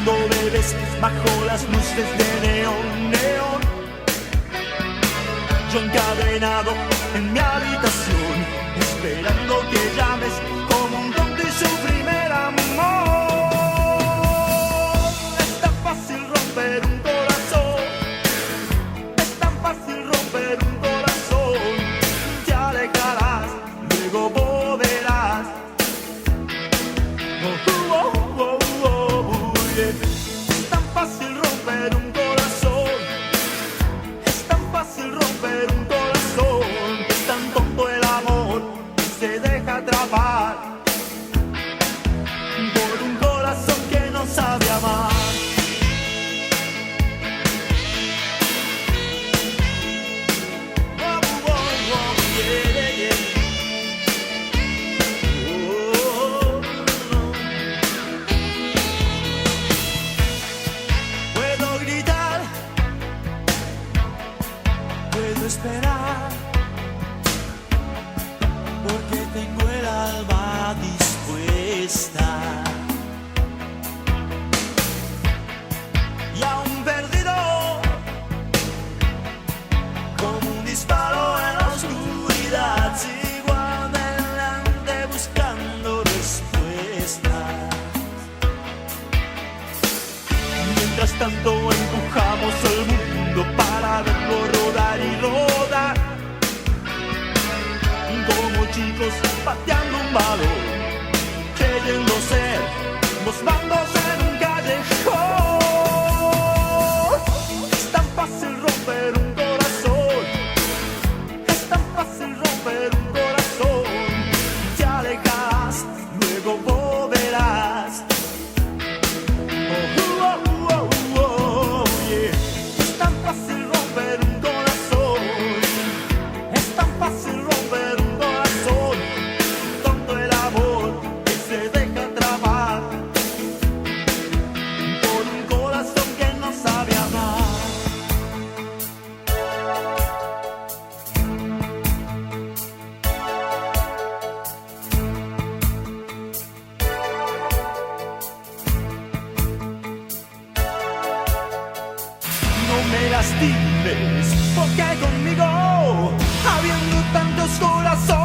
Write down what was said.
cuando bebes bajo las luces de neón, neón. Yo encadenado en mi habitación, esperando que llames como un tonto y su primer amor. Es tan fácil romper un corazón, es tan fácil romper un corazón. Te alejarás, luego volverás. Yeah. Es tan fácil romper un corazón, es tan fácil romper un corazón. Es tan tonto el amor que se deja atrapar por un corazón que no sabe amar. Esperar, porque tengo el alma dispuesta y aún perdido, como un disparo en la oscuridad, sigo adelante buscando respuestas. Mientras tanto empujamos el mundo para verlo rodar y rodar, como chicos pateando un balón, creyendo ser los bandos en un callejón. Es tan fácil romper un corazón, es tan fácil romper un corazón. Te alejas, luego volverás. No me lastimes, porque conmigo, habiendo tantos corazones,